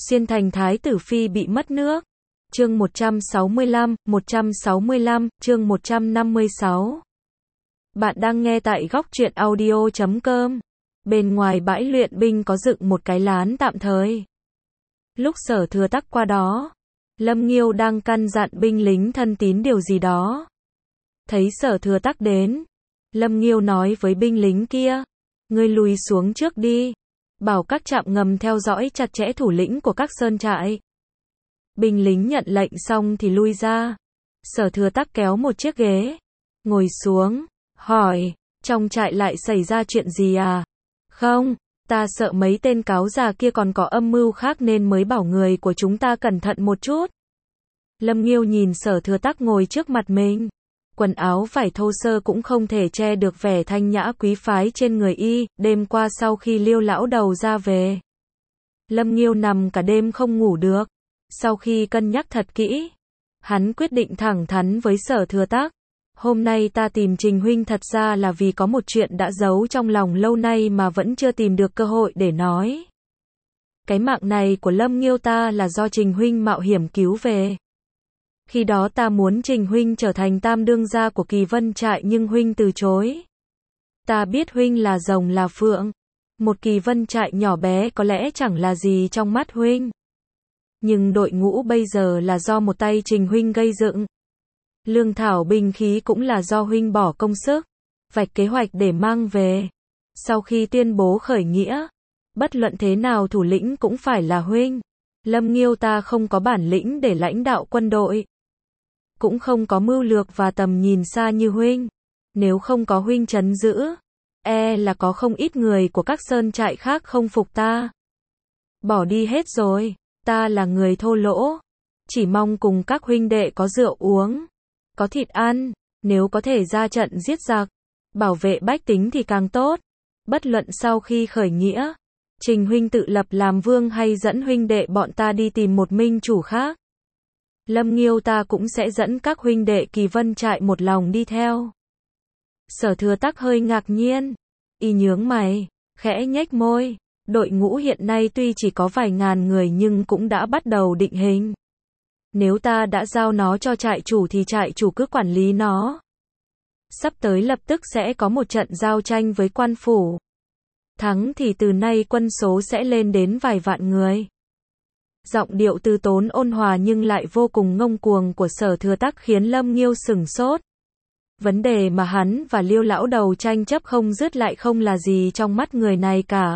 Xuyên thành thái tử phi bị mất nước. Chương 165, chương 156. Bạn đang nghe tại góc truyện audio.com. Bên ngoài bãi luyện binh có dựng một cái lán tạm thời. Lúc Sở Thừa Tắc qua đó, Lâm Nghiêu đang căn dặn binh lính thân tín điều gì đó. Thấy Sở Thừa Tắc đến, Lâm Nghiêu nói với binh lính kia, ngươi lùi xuống trước đi, bảo các trạm ngầm theo dõi chặt chẽ thủ lĩnh của các sơn trại. Binh lính nhận lệnh xong thì lui ra. Sở Thừa Tắc kéo một chiếc ghế, ngồi xuống, hỏi, trong trại lại xảy ra chuyện gì à? Không, ta sợ mấy tên cáo già kia còn có âm mưu khác nên mới bảo người của chúng ta cẩn thận một chút. Lâm Nghiêu nhìn Sở Thừa Tắc ngồi trước mặt mình. Quần áo vải thô sơ cũng không thể che được vẻ thanh nhã quý phái trên người y. Đêm qua sau khi Liêu lão đầu ra về, Lâm Nghiêu nằm cả đêm không ngủ được. Sau khi cân nhắc thật kỹ, hắn quyết định thẳng thắn với Sở Thừa Tắc. Hôm nay ta tìm Trình huynh thật ra là vì có một chuyện đã giấu trong lòng lâu nay mà vẫn chưa tìm được cơ hội để nói. Cái mạng này của Lâm Nghiêu ta là do Trình huynh mạo hiểm cứu về. Khi đó ta muốn Trình huynh trở thành tam đương gia của Kỳ Vân trại nhưng huynh từ chối. Ta biết huynh là rồng là phượng, một Kỳ Vân trại nhỏ bé có lẽ chẳng là gì trong mắt huynh. Nhưng đội ngũ bây giờ là do một tay Trình huynh gây dựng. Lương thảo binh khí cũng là do huynh bỏ công sức, vạch kế hoạch để mang về. Sau khi tuyên bố khởi nghĩa, bất luận thế nào thủ lĩnh cũng phải là huynh. Lâm Nghiêu ta không có bản lĩnh để lãnh đạo quân đội, cũng không có mưu lược và tầm nhìn xa như huynh. Nếu không có huynh trấn giữ, là có không ít người của các sơn trại khác không phục ta. Bỏ đi hết rồi, ta là người thô lỗ, chỉ mong cùng các huynh đệ có rượu uống, có thịt ăn, nếu có thể ra trận giết giặc, bảo vệ bách tính thì càng tốt. Bất luận sau khi khởi nghĩa, Trình huynh tự lập làm vương hay dẫn huynh đệ bọn ta đi tìm một minh chủ khác, Lâm Nghiêu ta cũng sẽ dẫn các huynh đệ Kỳ Vân trại một lòng đi theo. Sở Thừa Tắc hơi ngạc nhiên, y nhướng mày, khẽ nhếch môi. Đội ngũ hiện nay tuy chỉ có vài ngàn người nhưng cũng đã bắt đầu định hình. Nếu ta đã giao nó cho trại chủ thì trại chủ cứ quản lý nó. Sắp tới lập tức sẽ có một trận giao tranh với quan phủ. Thắng thì từ nay quân số sẽ lên đến vài vạn người. Giọng điệu từ tốn ôn hòa nhưng lại vô cùng ngông cuồng của Sở Thừa Tắc khiến Lâm Nghiêu sửng sốt. Vấn đề mà hắn và Liêu lão đầu tranh chấp không dứt lại không là gì trong mắt người này cả.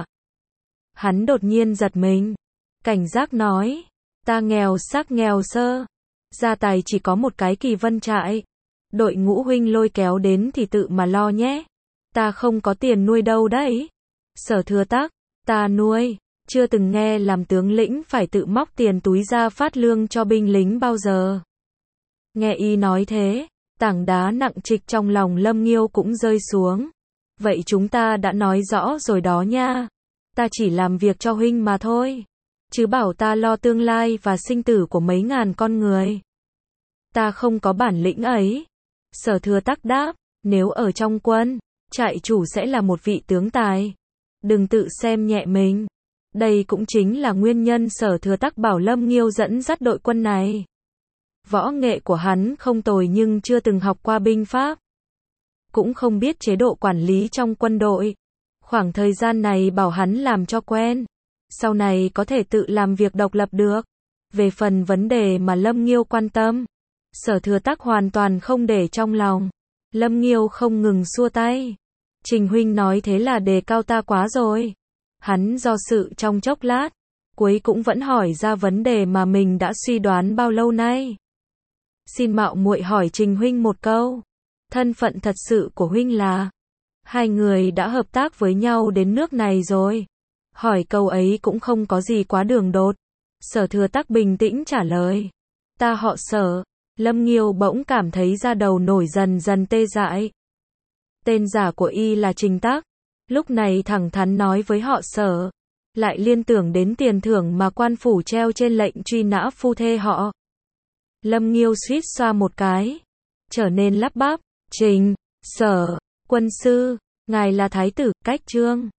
Hắn đột nhiên giật mình, cảnh giác nói, ta nghèo xác nghèo sơ, gia tài chỉ có một cái Kỳ Vân trại. Đội ngũ huynh lôi kéo đến thì tự mà lo nhé, ta không có tiền nuôi đâu đấy. Sở Thừa Tắc, ta nuôi, chưa từng nghe làm tướng lĩnh phải tự móc tiền túi ra phát lương cho binh lính bao giờ. Nghe y nói thế, tảng đá nặng trịch trong lòng Lâm Nghiêu cũng rơi xuống. Vậy chúng ta đã nói rõ rồi đó nha. Ta chỉ làm việc cho huynh mà thôi, chứ bảo ta lo tương lai và sinh tử của mấy ngàn con người, ta không có bản lĩnh ấy. Sở Thừa Tắc đáp, nếu ở trong quân, trại chủ sẽ là một vị tướng tài. Đừng tự xem nhẹ mình. Đây cũng chính là nguyên nhân Sở Thừa Tắc bảo Lâm Nghiêu dẫn dắt đội quân này. Võ nghệ của hắn không tồi nhưng chưa từng học qua binh pháp, cũng không biết chế độ quản lý trong quân đội. Khoảng thời gian này bảo hắn làm cho quen, sau này có thể tự làm việc độc lập được. Về phần vấn đề mà Lâm Nghiêu quan tâm, Sở Thừa Tắc hoàn toàn không để trong lòng. Lâm Nghiêu không ngừng xua tay. Trình huynh nói thế là đề cao ta quá rồi. Hắn do dự trong chốc lát, cuối cũng vẫn hỏi ra vấn đề mà mình đã suy đoán bao lâu nay. Xin mạo muội hỏi Trình huynh một câu, thân phận thật sự của huynh là? Hai người đã hợp tác với nhau đến nước này rồi. Hỏi câu ấy cũng không có gì quá đường đột. Sở Thừa Tắc bình tĩnh trả lời, ta họ Sở. Lâm Nghiêu bỗng cảm thấy da đầu nổi dần dần tê dại. Tên giả của y là Trình Tắc. Lúc này thẳng thắn nói với họ Sở, lại liên tưởng đến tiền thưởng mà quan phủ treo trên lệnh truy nã phu thê họ. Lâm Nghiêu suýt xoa một cái, trở nên lắp bắp, Trình, Sở, quân sư, ngài là thái tử, cách trương.